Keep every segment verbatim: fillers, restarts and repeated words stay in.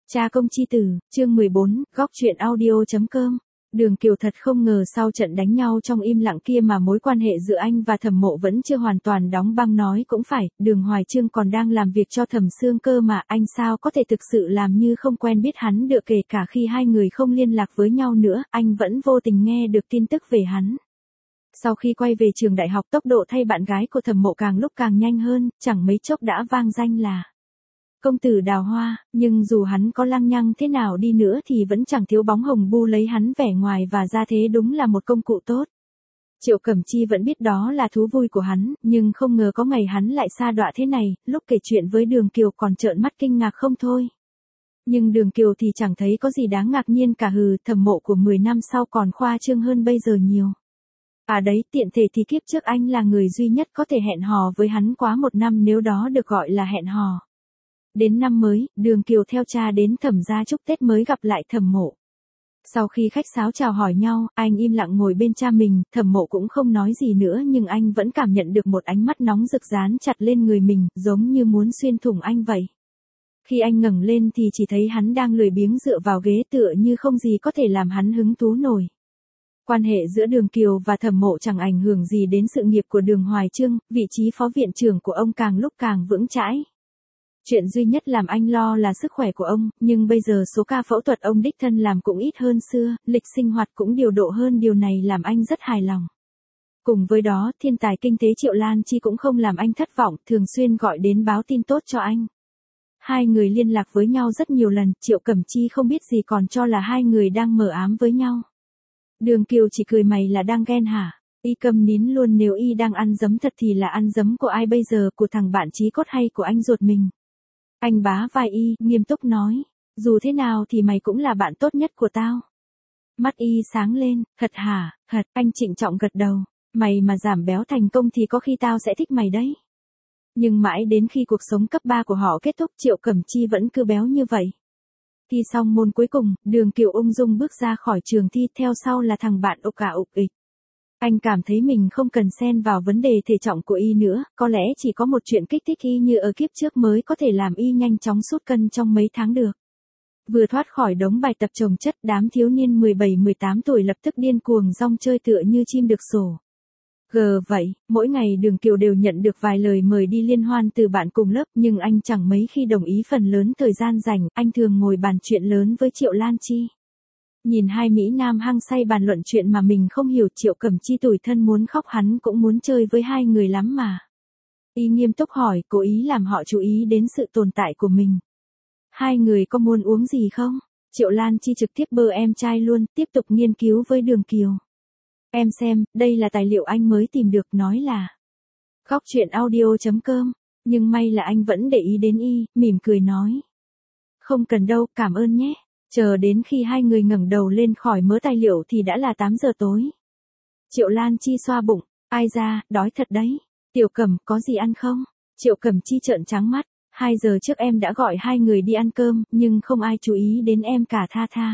Cha công chi tử, chương mười bốn, góc truyện audio.com. Đường Kiều thật không ngờ sau trận đánh nhau trong im lặng kia mà mối quan hệ giữa anh và Thẩm Mộ vẫn chưa hoàn toàn đóng băng. Nói cũng phải, Đường Hoài Chương còn đang làm việc cho Thẩm Sương cơ mà, anh sao có thể thực sự làm như không quen biết hắn được. Kể cả khi hai người không liên lạc với nhau nữa, anh vẫn vô tình nghe được tin tức về hắn. Sau khi quay về trường đại học, tốc độ thay bạn gái của Thẩm Mộ càng lúc càng nhanh hơn, chẳng mấy chốc đã vang danh là công tử đào hoa, nhưng dù hắn có lăng nhăng thế nào đi nữa thì vẫn chẳng thiếu bóng hồng bu lấy hắn. Vẻ ngoài và gia thế đúng là một công cụ tốt. Triệu Cẩm Chi vẫn biết đó là thú vui của hắn, nhưng không ngờ có ngày hắn lại sa đọa thế này. Lúc kể chuyện với Đường Kiều còn trợn mắt kinh ngạc không thôi. Nhưng Đường Kiều thì chẳng thấy có gì đáng ngạc nhiên cả. Hừ, Thẩm Mộ của mười năm sau còn khoa trương hơn bây giờ nhiều. À đấy, tiện thể thì kiếp trước anh là người duy nhất có thể hẹn hò với hắn quá một năm, nếu đó được gọi là hẹn hò. Đến năm mới, Đường Kiều theo cha đến Thẩm gia chúc Tết mới gặp lại Thẩm Mộ. Sau khi khách sáo chào hỏi nhau, anh im lặng ngồi bên cha mình. Thẩm Mộ cũng không nói gì nữa, nhưng anh vẫn cảm nhận được một ánh mắt nóng rực dán chặt lên người mình, giống như muốn xuyên thủng anh vậy. Khi anh ngẩng lên thì chỉ thấy hắn đang lười biếng dựa vào ghế, tựa như không gì có thể làm hắn hứng thú nổi. Quan hệ giữa Đường Kiều và Thẩm Mộ chẳng ảnh hưởng gì đến sự nghiệp của Đường Hoài Chương, vị trí phó viện trưởng của ông càng lúc càng vững chãi. Chuyện duy nhất làm anh lo là sức khỏe của ông, nhưng bây giờ số ca phẫu thuật ông đích thân làm cũng ít hơn xưa, lịch sinh hoạt cũng điều độ hơn, điều này làm anh rất hài lòng. Cùng với đó, thiên tài kinh tế Triệu Lan Chi cũng không làm anh thất vọng, thường xuyên gọi đến báo tin tốt cho anh. Hai người liên lạc với nhau rất nhiều lần, Triệu Cẩm Chi không biết gì còn cho là hai người đang mờ ám với nhau. Đường Kiều chỉ cười, mày là đang ghen hả? Y câm nín luôn, nếu Y đang ăn giấm thật thì là ăn giấm của ai bây giờ, của thằng bạn chí cốt hay của anh ruột mình? Anh bá vai Y, nghiêm túc nói, dù thế nào thì mày cũng là bạn tốt nhất của tao. Mắt Y sáng lên, thật hả? Thật. Anh trịnh trọng gật đầu, mày mà giảm béo thành công thì có khi tao sẽ thích mày đấy. Nhưng mãi đến khi cuộc sống cấp ba của họ kết thúc, Triệu Cẩm Chi vẫn cứ béo như vậy. Thi xong môn cuối cùng, Đường Kiều ung dung bước ra khỏi trường thi, theo sau là thằng bạn ục ả ục ịch. Anh cảm thấy mình không cần xen vào vấn đề thể trọng của Y nữa, có lẽ chỉ có một chuyện kích thích Y như ở kiếp trước mới có thể làm Y nhanh chóng sút cân trong mấy tháng được. Vừa thoát khỏi đống bài tập chồng chất, đám thiếu niên mười bảy mười tám tuổi lập tức điên cuồng rong chơi tựa như chim được sổ. Gờ vậy, mỗi ngày Đường Kiều đều nhận được vài lời mời đi liên hoan từ bạn cùng lớp, nhưng anh chẳng mấy khi đồng ý. Phần lớn thời gian rảnh, anh thường ngồi bàn chuyện lớn với Triệu Lan Chi. Nhìn hai mỹ nam hăng say bàn luận chuyện mà mình không hiểu, Triệu Cẩm Chi tủi thân muốn khóc, hắn cũng muốn chơi với hai người lắm mà. Y nghiêm túc hỏi, cố ý làm họ chú ý đến sự tồn tại của mình. Hai người có muốn uống gì không? Triệu Lan Chi trực tiếp bơ em trai luôn, tiếp tục nghiên cứu với Đường Kiều. Em xem, đây là tài liệu anh mới tìm được, nói là góc truyện audio.com, nhưng may là anh vẫn để ý đến Y, mỉm cười nói. Không cần đâu, cảm ơn nhé. Chờ đến khi hai người ngẩng đầu lên khỏi mớ tài liệu thì đã là tám giờ tối. Triệu Lan Chi xoa bụng, ai ra, đói thật đấy. Tiểu Cẩm, có gì ăn không? Triệu Cẩm Chi trợn trắng mắt, hai giờ trước em đã gọi hai người đi ăn cơm, nhưng không ai chú ý đến em cả, tha tha.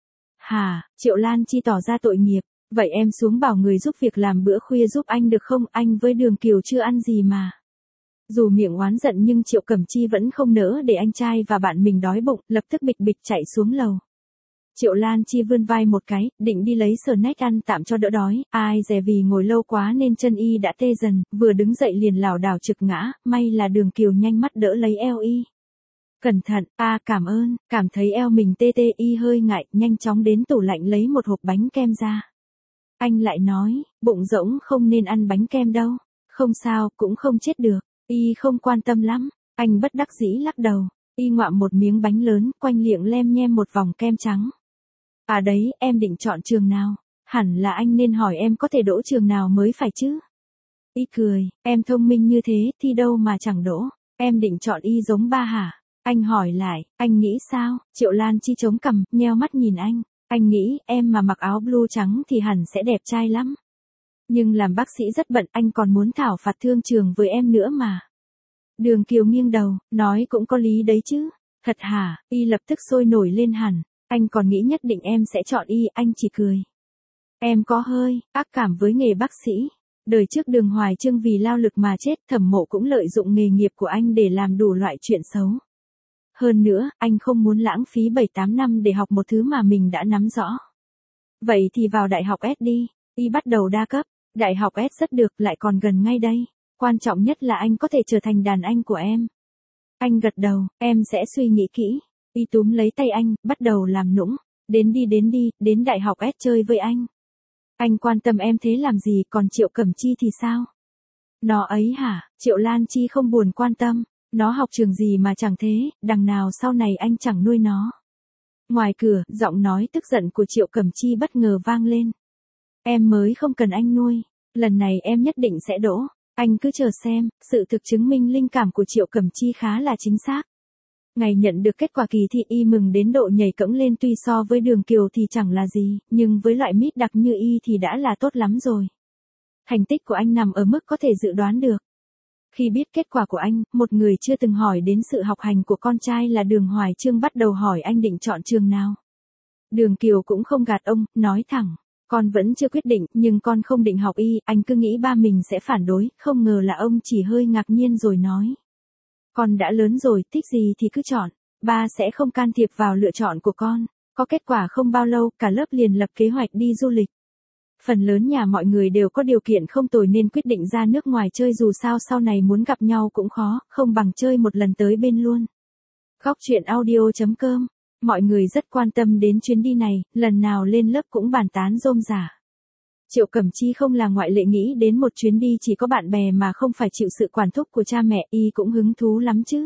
Hả? Triệu Lan Chi tỏ ra tội nghiệp, vậy em xuống bảo người giúp việc làm bữa khuya giúp anh được không, anh với Đường Kiều chưa ăn gì mà. Dù miệng oán giận nhưng Triệu Cẩm Chi vẫn không nỡ để anh trai và bạn mình đói bụng, lập tức bịch bịch chạy xuống lầu. Triệu Lan Chi vươn vai một cái, định đi lấy snack ăn tạm cho đỡ đói, ai dè vì ngồi lâu quá nên chân Y đã tê dần, vừa đứng dậy liền lảo đảo trực ngã, may là Đường Kiều nhanh mắt đỡ lấy eo Y. Cẩn thận, a cảm ơn, cảm thấy eo mình tê tê, Y hơi ngại, nhanh chóng đến tủ lạnh lấy một hộp bánh kem ra. Anh lại nói, bụng rỗng không nên ăn bánh kem đâu. Không sao, cũng không chết được. Y không quan tâm lắm, anh bất đắc dĩ lắc đầu. Y ngoạm một miếng bánh lớn, quanh miệng lem nhem một vòng kem trắng. À đấy, em định chọn trường nào? Hẳn là anh nên hỏi em có thể đỗ trường nào mới phải chứ? Y cười, em thông minh như thế, thi đâu mà chẳng đỗ. Em định chọn Y giống ba hả? Anh hỏi lại, anh nghĩ sao? Triệu Lan Chi chống cằm, nheo mắt nhìn anh. Anh nghĩ, em mà mặc áo blue trắng thì hẳn sẽ đẹp trai lắm. Nhưng làm bác sĩ rất bận, anh còn muốn thảo phạt thương trường với em nữa mà. Đường Kiều nghiêng đầu, nói cũng có lý đấy chứ. Thật hả? Y lập tức sôi nổi lên hẳn. Anh còn nghĩ nhất định em sẽ chọn Y, anh chỉ cười. Em có hơi ác cảm với nghề bác sĩ. Đời trước Đường Hoài Chương vì lao lực mà chết, Thẩm Mộ cũng lợi dụng nghề nghiệp của anh để làm đủ loại chuyện xấu. Hơn nữa, anh không muốn lãng phí bảy tám năm để học một thứ mà mình đã nắm rõ. Vậy thì vào đại học S đi, y bắt đầu đa cấp, đại học S rất được, lại còn gần ngay đây. Quan trọng nhất là anh có thể trở thành đàn anh của em. Anh gật đầu, em sẽ suy nghĩ kỹ. Y túm lấy tay anh, bắt đầu làm nũng. Đến đi đến đi, đến đại học S chơi với anh. Anh quan tâm em thế làm gì, còn Triệu Cẩm Chi thì sao? Nó ấy hả? Triệu Lan Chi không buồn quan tâm. Nó học trường gì mà chẳng thế, đằng nào sau này anh chẳng nuôi nó. Ngoài cửa, giọng nói tức giận của Triệu Cẩm Chi bất ngờ vang lên. Em mới không cần anh nuôi. Lần này em nhất định sẽ đỗ. Anh cứ chờ xem, sự thực chứng minh linh cảm của Triệu Cẩm Chi khá là chính xác. Ngày nhận được kết quả kỳ thi y mừng đến độ nhảy cẫng lên, tuy so với Đường Kiều thì chẳng là gì, nhưng với loại mít đặc như y thì đã là tốt lắm rồi. Thành tích của anh nằm ở mức có thể dự đoán được. Khi biết kết quả của anh, một người chưa từng hỏi đến sự học hành của con trai là Đường Hoài Chương bắt đầu hỏi anh định chọn trường nào. Đường Kiều cũng không gạt ông, nói thẳng. Con vẫn chưa quyết định, nhưng con không định học y, anh cứ nghĩ ba mình sẽ phản đối, không ngờ là ông chỉ hơi ngạc nhiên rồi nói. Con đã lớn rồi, thích gì thì cứ chọn, ba sẽ không can thiệp vào lựa chọn của con. Có kết quả không bao lâu, cả lớp liền lập kế hoạch đi du lịch. Phần lớn nhà mọi người đều có điều kiện không tồi nên quyết định ra nước ngoài chơi, dù sao sau này muốn gặp nhau cũng khó, không bằng chơi một lần tới bên luôn. Góc truyện audio chấm com. Mọi người rất quan tâm đến chuyến đi này, lần nào lên lớp cũng bàn tán rôm rả. Triệu Cẩm Chi không là ngoại lệ, nghĩ đến một chuyến đi chỉ có bạn bè mà không phải chịu sự quản thúc của cha mẹ, y cũng hứng thú lắm chứ.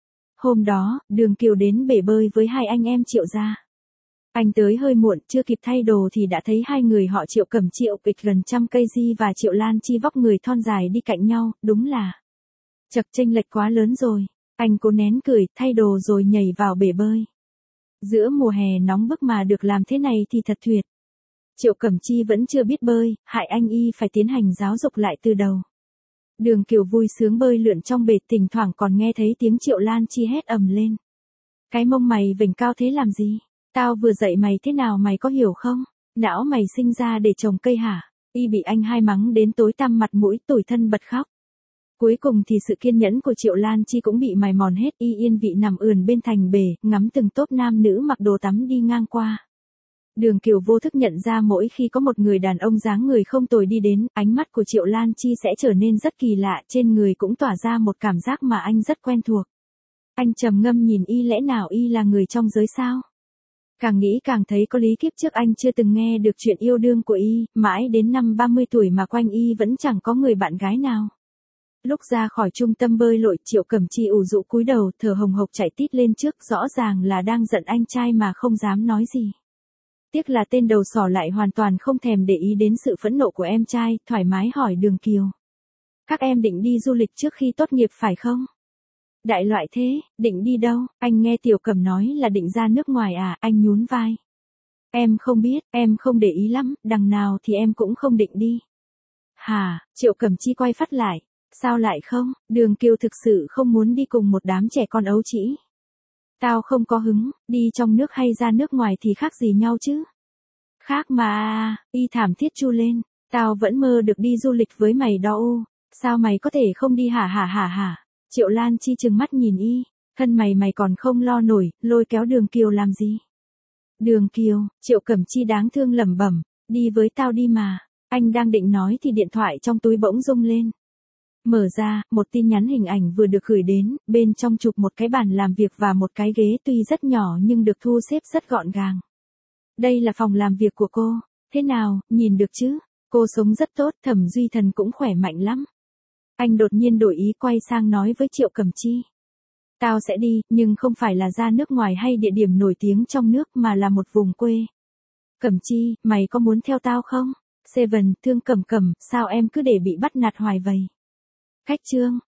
Hôm đó, Đường Kiều đến bể bơi với hai anh em Triệu gia. Anh tới hơi muộn, chưa kịp thay đồ thì đã thấy hai người họ Triệu Cẩm Chi kịch gần trăm cây di và Triệu Lan Chi vóc người thon dài đi cạnh nhau, đúng là chật chênh lệch quá lớn rồi. Anh cố nén cười, thay đồ rồi nhảy vào bể bơi. Giữa mùa hè nóng bức mà được làm thế này thì thật tuyệt. Triệu Cẩm Chi vẫn chưa biết bơi, hại anh y phải tiến hành giáo dục lại từ đầu. Đường Kiều vui sướng bơi lượn trong bể, thỉnh thoảng còn nghe thấy tiếng Triệu Lan Chi hét ầm lên. Cái mông mày vểnh cao thế làm gì? Tao vừa dạy mày thế nào mày có hiểu không? Não mày sinh ra để trồng cây hả? Y bị anh hai mắng đến tối tăm mặt mũi, tủi thân bật khóc. Cuối cùng thì sự kiên nhẫn của Triệu Lan Chi cũng bị mài mòn hết, y yên vị nằm ườn bên thành bể, ngắm từng tốp nam nữ mặc đồ tắm đi ngang qua. Đường Kiều vô thức nhận ra mỗi khi có một người đàn ông dáng người không tồi đi đến, ánh mắt của Triệu Lan Chi sẽ trở nên rất kỳ lạ, trên người cũng tỏa ra một cảm giác mà anh rất quen thuộc. Anh trầm ngâm nhìn y, lẽ nào y là người trong giới sao? Càng nghĩ càng thấy có lý, kiếp trước anh chưa từng nghe được chuyện yêu đương của y, mãi đến năm ba mươi tuổi mà quanh y vẫn chẳng có người bạn gái nào. Lúc ra khỏi trung tâm bơi lội, Triệu Cẩm Chi ủ rũ cúi đầu, thở hồng hộc chạy tít lên trước, rõ ràng là đang giận anh trai mà không dám nói gì. Tiếc là tên đầu sỏ lại hoàn toàn không thèm để ý đến sự phẫn nộ của em trai, thoải mái hỏi Đường Kiều. Các em định đi du lịch trước khi tốt nghiệp phải không? Đại loại thế, định đi đâu? Anh nghe Tiểu Cẩm nói là định ra nước ngoài à, anh nhún vai. Em không biết, em không để ý lắm, đằng nào thì em cũng không định đi. Hà, Triệu Cẩm Chi quay phát lại. Sao lại không? Đường Kiều thực sự không muốn đi cùng một đám trẻ con ấu trĩ. Tao không có hứng, đi trong nước hay ra nước ngoài thì khác gì nhau chứ? Khác mà, y thảm thiết chu lên. Tao vẫn mơ được đi du lịch với mày đó u. Sao mày có thể không đi hả hả hả hả? Triệu Lan Chi trừng mắt nhìn y. Thân mày mày còn không lo nổi, lôi kéo Đường Kiều làm gì? Đường Kiều, Triệu Cẩm Chi đáng thương lẩm bẩm. Đi với tao đi mà. Anh đang định nói thì điện thoại trong túi bỗng rung lên. Mở ra, một tin nhắn hình ảnh vừa được gửi đến, bên trong chụp một cái bàn làm việc và một cái ghế tuy rất nhỏ nhưng được thu xếp rất gọn gàng. Đây là phòng làm việc của cô, thế nào, nhìn được chứ? Cô sống rất tốt, Thẩm Duy Thần cũng khỏe mạnh lắm. Anh đột nhiên đổi ý quay sang nói với Triệu Cẩm Chi. Tao sẽ đi, nhưng không phải là ra nước ngoài hay địa điểm nổi tiếng trong nước mà là một vùng quê. Cẩm Chi, mày có muốn theo tao không? Seven, thương Cẩm Cẩm, sao em cứ để bị bắt nạt hoài vậy? Khách trương,